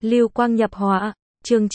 Lưu quang nhập họa, chương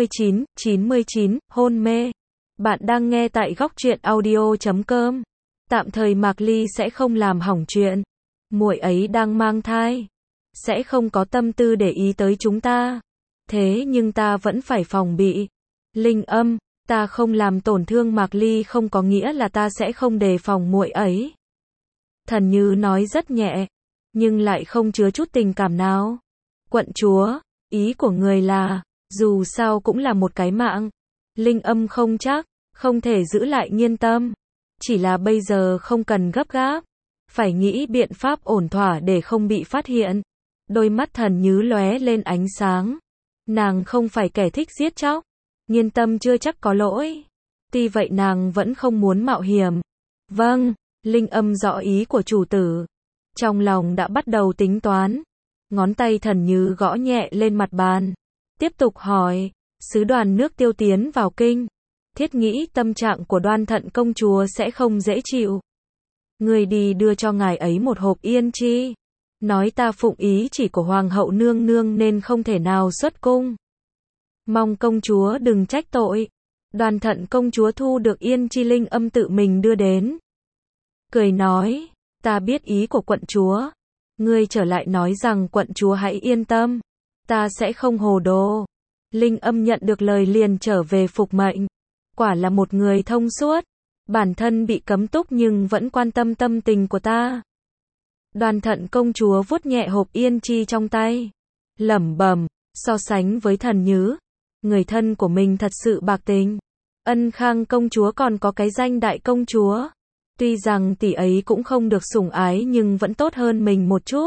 99, hôn mê. Bạn đang nghe tại góc truyện audio.com. Tạm thời Mạc Ly sẽ không làm hỏng chuyện. Muội ấy đang mang thai, sẽ không có tâm tư để ý tới chúng ta. Thế nhưng ta vẫn phải phòng bị. Linh Âm, ta không làm tổn thương Mạc Ly không có nghĩa là ta sẽ không đề phòng muội ấy. Thần Như nói rất nhẹ, nhưng lại không chứa chút tình cảm nào. Quận chúa, ý của người là, dù sao cũng là một cái mạng. Linh Âm không chắc, không thể giữ lại Nhiên Tâm. Chỉ là bây giờ không cần gấp gáp. Phải nghĩ biện pháp ổn thỏa để không bị phát hiện. Đôi mắt Thần Như lóe lên ánh sáng. Nàng không phải kẻ thích giết chóc. Nhiên Tâm chưa chắc có lỗi. Tuy vậy nàng vẫn không muốn mạo hiểm. Vâng, Linh Âm rõ ý của chủ tử. Trong lòng đã bắt đầu tính toán. Ngón tay Thần Như gõ nhẹ lên mặt bàn. Tiếp tục hỏi, sứ đoàn nước Tiêu tiến vào kinh. Thiết nghĩ tâm trạng của Đoan Thận công chúa sẽ không dễ chịu. Người đi đưa cho ngài ấy một hộp yên chi. Nói ta phụng ý chỉ của Hoàng hậu nương nương nên không thể nào xuất cung. Mong công chúa đừng trách tội. Đoan Thận công chúa thu được yên chi Linh Âm tự mình đưa đến. Cười nói, ta biết ý của quận chúa. Ngươi trở lại nói rằng quận chúa hãy yên tâm. Ta sẽ không hồ đồ. Linh Âm nhận được lời liền trở về phục mệnh. Quả là một người thông suốt. Bản thân bị cấm túc nhưng vẫn quan tâm tâm tình của ta. Đoan Thận công chúa vuốt nhẹ hộp yên chi trong tay. Lẩm bẩm, so sánh với Thần Như, người thân của mình thật sự bạc tình. Ân Khang công chúa còn có cái danh đại công chúa. Tuy rằng tỷ ấy cũng không được sủng ái nhưng vẫn tốt hơn mình một chút.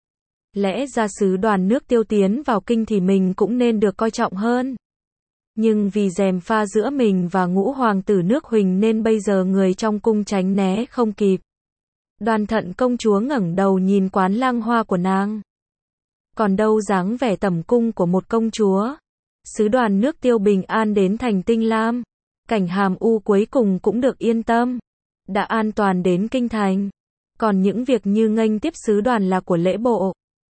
Lẽ ra sứ đoàn nước Tiêu tiến vào kinh thì mình cũng nên được coi trọng hơn. Nhưng vì gièm pha giữa mình và ngũ hoàng tử nước Huỳnh nên bây giờ người trong cung tránh né không kịp. Đoan Thận công chúa ngẩng đầu nhìn quán lang hoa của nàng. Còn đâu dáng vẻ tẩm cung của một công chúa. Sứ đoàn nước Tiêu bình an đến thành Tinh Lam. Cảnh Hàm U cuối cùng cũng được yên tâm. Đã an toàn đến kinh thành. Còn những việc như nghênh tiếp sứ đoàn là của lễ bộ.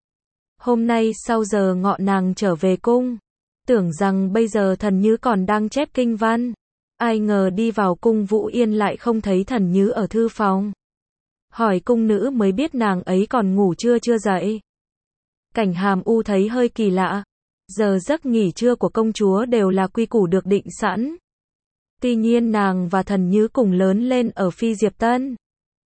Hôm nay sau giờ ngọ nàng trở về cung. Tưởng rằng bây giờ Thần Như còn đang chép kinh văn. Ai ngờ đi vào cung Vũ Yên lại không thấy Thần Như ở thư phòng. Hỏi cung nữ mới biết nàng ấy còn ngủ chưa dậy. Cảnh Hàm U thấy hơi kỳ lạ. Giờ giấc nghỉ trưa của công chúa đều là quy củ được định sẵn. Tuy nhiên nàng và Thần Như cùng lớn lên ở Phi Diệp Tân.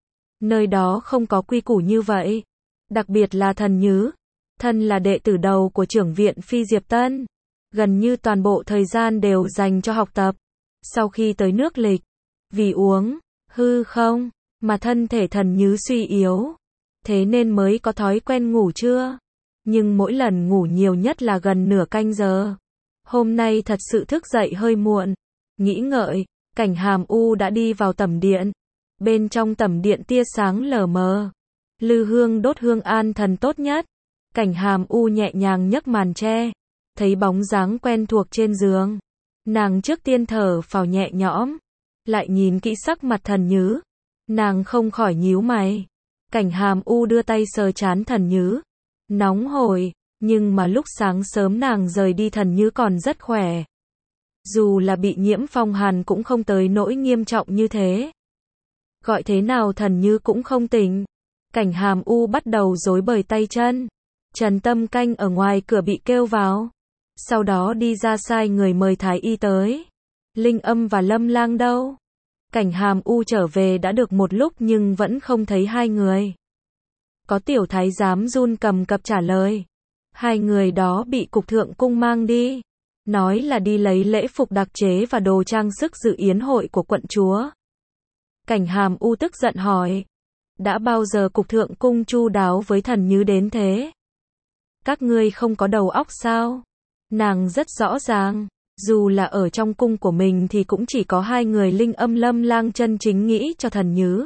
Nơi đó không có quy củ như vậy. Đặc biệt là Thần Như. Thân là đệ tử đầu của trưởng viện Phi Diệp Tân. Gần như toàn bộ thời gian đều dành cho học tập. Sau khi tới nước Lịch, vì uống, hư không, mà thân thể Thần Như suy yếu. Thế nên mới có thói quen ngủ trưa. Nhưng mỗi lần ngủ nhiều nhất là gần nửa canh giờ. Hôm nay thật sự thức dậy hơi muộn. Nghĩ ngợi, Cảnh Hàm U đã đi vào tẩm điện. Bên trong tẩm điện tia sáng lờ mờ. Lư hương đốt hương an thần tốt nhất. Cảnh Hàm U nhẹ nhàng nhấc màn che. Thấy bóng dáng quen thuộc trên giường. Nàng trước tiên thở phào nhẹ nhõm. Lại nhìn kỹ sắc mặt Thần Như. Nàng không khỏi nhíu mày. Cảnh Hàm U đưa tay sờ trán Thần Như. Nóng hổi, nhưng mà lúc sáng sớm nàng rời đi Thần Như còn rất khỏe. Dù là bị nhiễm phong hàn cũng không tới nỗi nghiêm trọng như thế. Gọi thế nào Thần Như cũng không tỉnh. Cảnh Hàm U bắt đầu rối bời tay chân. Trần Tâm canh ở ngoài cửa bị kêu vào. Sau đó đi ra sai người mời thái y tới. Linh Âm và Lâm Lang đâu? Cảnh Hàm U trở về đã được một lúc nhưng vẫn không thấy hai người. Có tiểu thái giám run cầm cập trả lời. Hai người đó bị cục thượng cung mang đi. Nói là đi lấy lễ phục đặc chế và đồ trang sức dự yến hội của quận chúa. Cảnh Hàm U tức giận hỏi. Đã bao giờ cục thượng cung chu đáo với Thần Như đến thế? Các ngươi không có đầu óc sao? Nàng rất rõ ràng. Dù là ở trong cung của mình thì cũng chỉ có hai người Linh Âm Lâm Lang chân chính nghĩ cho Thần Như.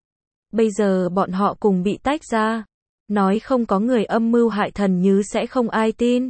Bây giờ bọn họ cùng bị tách ra. Nói không có người âm mưu hại Thần Như sẽ không ai tin.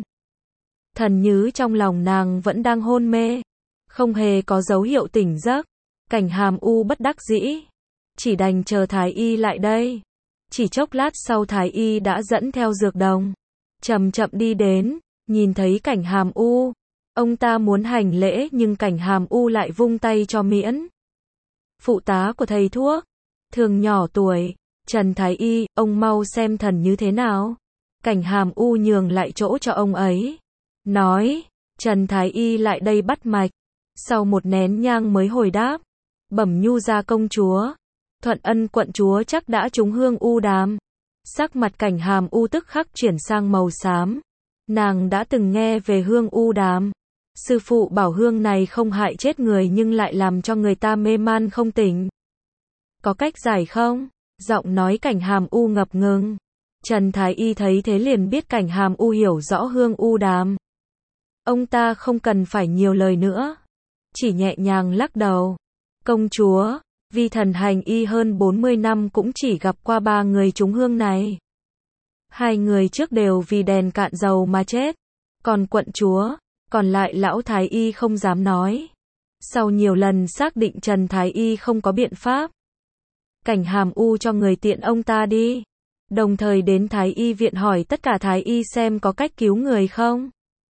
Thần Như trong lòng nàng vẫn đang hôn mê. Không hề có dấu hiệu tỉnh giấc. Cảnh Hàm U bất đắc dĩ. Chỉ đành chờ thái y lại đây. Chỉ chốc lát sau thái y đã dẫn theo dược đồng. Chậm chậm đi đến. Nhìn thấy Cảnh Hàm U, ông ta muốn hành lễ nhưng Cảnh Hàm U lại vung tay cho miễn. Phụ tá của thầy thuốc, thường nhỏ tuổi, Trần Thái Y, ông mau xem thần như thế nào. Cảnh Hàm U nhường lại chỗ cho ông ấy. Nói, Trần Thái Y lại đây bắt mạch. Sau một nén nhang mới hồi đáp. Bẩm Nhu gia công chúa. Thuận Ân quận chúa chắc đã trúng hương u đàm. Sắc mặt Cảnh Hàm U tức khắc chuyển sang màu xám. Nàng đã từng nghe về hương u đàm. Sư phụ bảo hương này không hại chết người nhưng lại làm cho người ta mê man không tỉnh. Có cách giải không? Giọng nói Cảnh Hàm U ngập ngừng. Trần Thái Y thấy thế liền biết Cảnh Hàm U hiểu rõ hương u đàm. Ông ta không cần phải nhiều lời nữa. Chỉ nhẹ nhàng lắc đầu. Công chúa, vi thần hành y hơn 40 năm cũng chỉ gặp qua 3 người trúng hương này. 2 người trước đều vì đèn cạn dầu mà chết. Còn quận chúa, còn lại lão Thái Y không dám nói. Sau nhiều lần xác định Trần Thái Y không có biện pháp. Cảnh Hàm U cho người tiện ông ta đi. Đồng thời đến Thái Y viện hỏi tất cả Thái Y xem có cách cứu người không.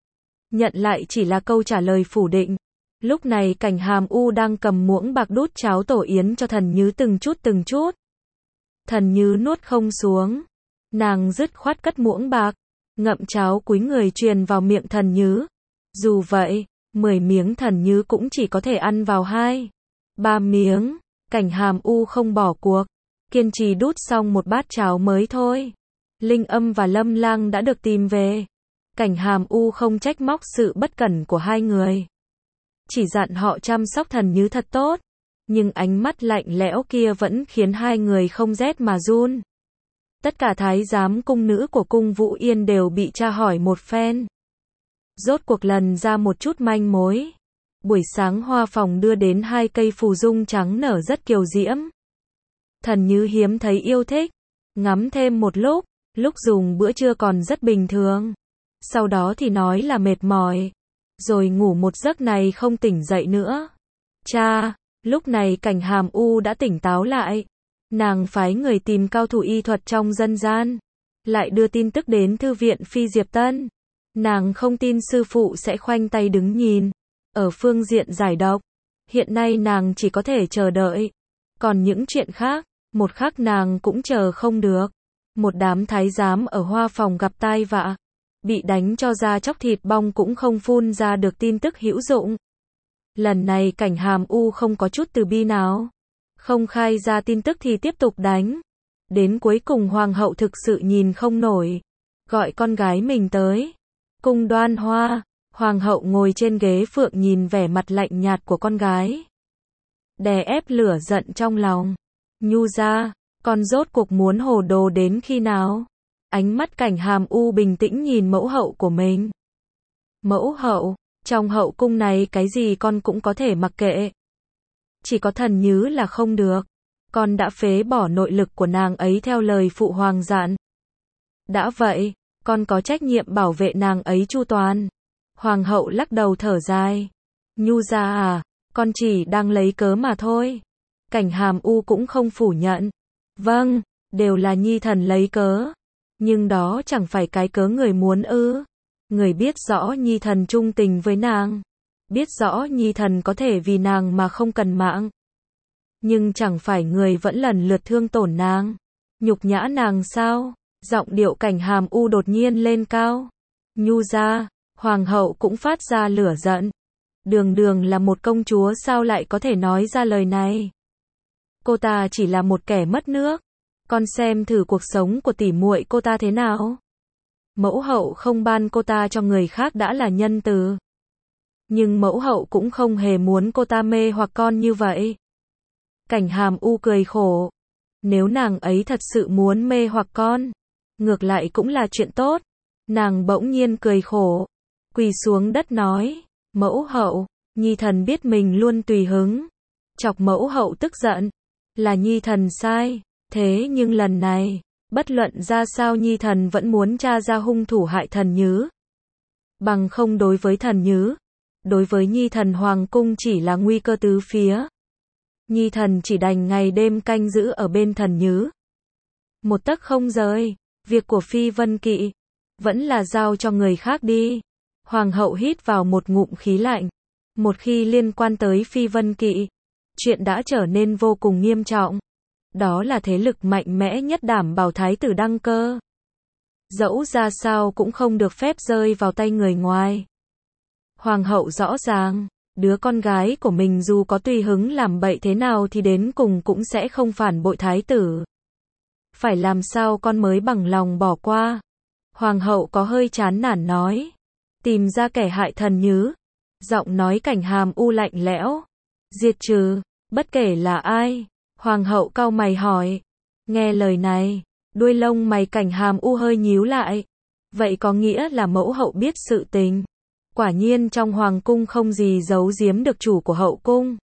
Nhận lại chỉ là câu trả lời phủ định. Lúc này Cảnh Hàm U đang cầm muỗng bạc đút cháo tổ yến cho Thần Nhứ từng chút. Thần Nhứ nuốt không xuống. Nàng dứt khoát cất muỗng bạc, ngậm cháo cúi người truyền vào miệng Thần Nhứ. Dù vậy, 10 miếng Thần Nhứ cũng chỉ có thể ăn vào 2-3 miếng. Cảnh Hàm U không bỏ cuộc, kiên trì đút xong một bát cháo mới thôi. Linh Âm và Lâm Lang đã được tìm về. Cảnh Hàm U không trách móc sự bất cẩn của 2 người. Chỉ dặn họ chăm sóc Thần Nhứ thật tốt. Nhưng ánh mắt lạnh lẽo kia vẫn khiến 2 người không rét mà run. Tất cả thái giám cung nữ của cung Vũ Yên đều bị tra hỏi một phen. Rốt cuộc lần ra một chút manh mối. Buổi sáng Hoa Phòng đưa đến 2 cây phù dung trắng nở rất kiều diễm. Thần Nhứ hiếm thấy yêu thích. Ngắm thêm một lúc dùng bữa trưa còn rất bình thường. Sau đó thì nói là mệt mỏi. Rồi ngủ một giấc này không tỉnh dậy nữa. Cha, lúc này Cảnh Hàm U đã tỉnh táo lại. Nàng phái người tìm cao thủ y thuật trong dân gian. Lại đưa tin tức đến thư viện Phi Diệp Tân. Nàng không tin sư phụ sẽ khoanh tay đứng nhìn. Ở phương diện giải độc, hiện nay nàng chỉ có thể chờ đợi. Còn những chuyện khác, một khắc nàng cũng chờ không được. Một đám thái giám ở Hoa Phòng gặp tai vạ. Bị đánh cho da chóc thịt bong cũng không phun ra được tin tức hữu dụng. Lần này Cảnh Hàm U không có chút từ bi nào. Không khai ra tin tức thì tiếp tục đánh. Đến cuối cùng hoàng hậu thực sự nhìn không nổi. Gọi con gái mình tới. Cung Đoan Hoa, hoàng hậu ngồi trên ghế phượng nhìn vẻ mặt lạnh nhạt của con gái. Đè ép lửa giận trong lòng. Nhu gia, con rốt cuộc muốn hồ đồ đến khi nào? Ánh mắt Cảnh Hàm U bình tĩnh nhìn mẫu hậu của mình. Mẫu hậu, trong hậu cung này cái gì con cũng có thể mặc kệ. Chỉ có Thần Nhứ là không được. Con đã phế bỏ nội lực của nàng ấy theo lời phụ hoàng dặn. Đã vậy, con có trách nhiệm bảo vệ nàng ấy chu toàn. Hoàng hậu lắc đầu thở dài. Nhu gia à, con chỉ đang lấy cớ mà thôi. Cảnh Hàm U cũng không phủ nhận. Vâng, đều là nhi thần lấy cớ. Nhưng đó chẳng phải cái cớ người muốn ư. Người biết rõ nhi thần trung tình với nàng. Biết rõ nhi thần có thể vì nàng mà không cần mạng. Nhưng chẳng phải người vẫn lần lượt thương tổn nàng. Nhục nhã nàng sao? Giọng điệu Cảnh Hàm U đột nhiên lên cao. Nhu gia, hoàng hậu cũng phát ra lửa giận. Đường đường là một công chúa sao lại có thể nói ra lời này? Cô ta chỉ là một kẻ mất nước. Con xem thử cuộc sống của tỷ muội cô ta thế nào. Mẫu hậu không ban cô ta cho người khác đã là nhân từ. Nhưng mẫu hậu cũng không hề muốn cô ta mê hoặc con như vậy. Cảnh Hàm U cười khổ. Nếu nàng ấy thật sự muốn mê hoặc con, ngược lại cũng là chuyện tốt. Nàng bỗng nhiên cười khổ. Quỳ xuống đất nói. Mẫu hậu, nhi thần biết mình luôn tùy hứng. Chọc mẫu hậu tức giận. Là nhi thần sai. Thế nhưng lần này, bất luận ra sao nhi thần vẫn muốn tra ra hung thủ hại Thần Nhứ. Bằng không đối với Thần Nhứ, đối với nhi thần hoàng cung chỉ là nguy cơ tứ phía. Nhi thần chỉ đành ngày đêm canh giữ ở bên Thần Nhứ. Một tấc không rời, việc của Phi Vân Kỵ, Vẫn là giao cho người khác đi. Hoàng hậu hít vào một ngụm khí lạnh. Một khi liên quan tới Phi Vân Kỵ, chuyện đã trở nên vô cùng nghiêm trọng. Đó là thế lực mạnh mẽ nhất đảm bảo thái tử đăng cơ. Dẫu ra sao cũng không được phép rơi vào tay người ngoài. Hoàng hậu rõ ràng, đứa con gái của mình dù có tùy hứng làm bậy thế nào thì đến cùng cũng sẽ không phản bội thái tử. Phải làm sao con mới bằng lòng bỏ qua? Hoàng hậu có hơi chán nản nói. Tìm ra kẻ hại thần nhứ. Giọng nói Cảnh Hàm U lạnh lẽo. Diệt trừ, bất kể là ai. Hoàng hậu cau mày hỏi. Nghe lời này, đuôi lông mày Cảnh Hàm U hơi nhíu lại. Vậy có nghĩa là mẫu hậu biết sự tình. Quả nhiên trong hoàng cung không gì giấu giếm được chủ của hậu cung.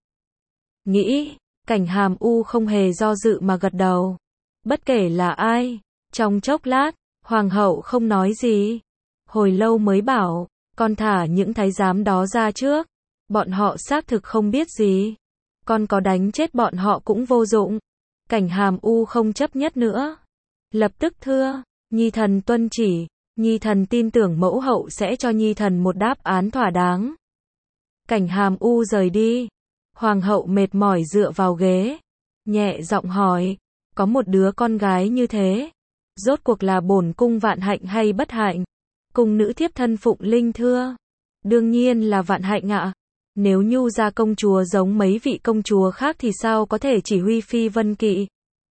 Nghĩ, Cảnh Hàm U không hề do dự mà gật đầu. Bất kể là ai. Trong chốc lát, hoàng hậu không nói gì. Hồi lâu mới bảo, con thả những thái giám đó ra trước. Bọn họ xác thực không biết gì. Con có đánh chết bọn họ cũng vô dụng. Cảnh Hàm U không chấp nhất nữa. Lập tức thưa, nhi thần tuân chỉ. Nhi thần tin tưởng mẫu hậu sẽ cho nhi thần một đáp án thỏa đáng. Cảnh Hàm U rời đi. Hoàng hậu mệt mỏi dựa vào ghế. Nhẹ giọng hỏi, có một đứa con gái như thế. Rốt cuộc là bổn cung vạn hạnh hay bất hạnh? Cung nữ thiếp thân Phụng Linh thưa. Đương nhiên là vạn hạnh ạ. Nếu Nhu gia công chúa giống mấy vị công chúa khác thì sao có thể chỉ huy Phi Vân Kỵ?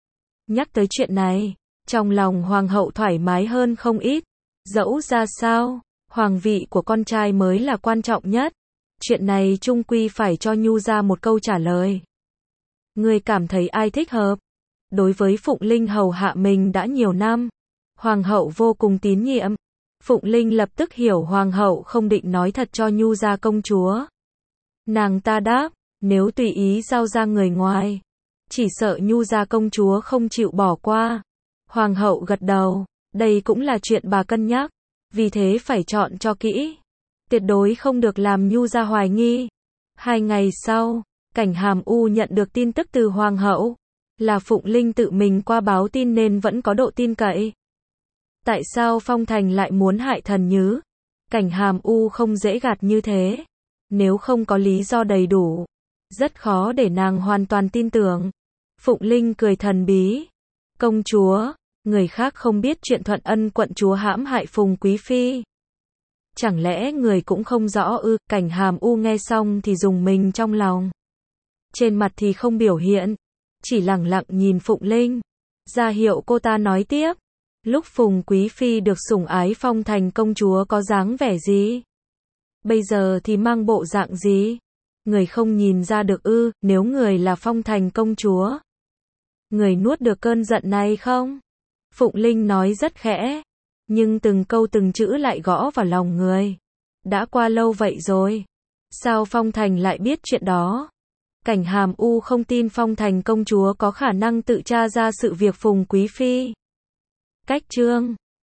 Nhắc tới chuyện này, trong lòng hoàng hậu thoải mái hơn không ít. Dẫu ra sao, hoàng vị của con trai mới là quan trọng nhất. Chuyện này chung quy phải cho Nhu gia một câu trả lời. Người cảm thấy ai thích hợp? Đối với Phụng Linh hầu hạ mình đã nhiều năm, hoàng hậu vô cùng tín nhiệm. Phụng Linh lập tức hiểu hoàng hậu không định nói thật cho Nhu gia công chúa. Nàng ta đáp, nếu tùy ý giao ra người ngoài, chỉ sợ Nhu gia công chúa không chịu bỏ qua. Hoàng hậu gật đầu, đây cũng là chuyện bà cân nhắc, vì thế phải chọn cho kỹ. Tuyệt đối không được làm Nhu gia hoài nghi. 2 ngày sau, Cảnh Hàm U nhận được tin tức từ hoàng hậu, là Phụng Linh tự mình qua báo tin nên vẫn có độ tin cậy. Tại sao Phong Thành lại muốn hại thần nhứ? Cảnh Hàm U không dễ gạt như thế. Nếu không có lý do đầy đủ, rất khó để nàng hoàn toàn tin tưởng. Phụng Linh cười thần bí. Công chúa, người khác không biết chuyện Thuận Ân quận chúa hãm hại Phùng Quý Phi. Chẳng lẽ người cũng không rõ ư? Cảnh Hàm U nghe xong thì rùng mình trong lòng. Trên mặt thì không biểu hiện, chỉ lẳng lặng nhìn Phụng Linh, ra hiệu cô ta nói tiếp. Lúc Phùng Quý Phi được sủng ái Phong Thành công chúa có dáng vẻ gì? Bây giờ thì mang bộ dạng gì? Người không nhìn ra được ư? Nếu người là Phong Thành công chúa, người nuốt được cơn giận này không? Phụng Linh nói rất khẽ, nhưng từng câu từng chữ lại gõ vào lòng người. Đã qua lâu vậy rồi, sao Phong Thành lại biết chuyện đó? Cảnh Hàm U không tin Phong Thành công chúa có khả năng tự tra ra sự việc Phùng Quý Phi. Cách chương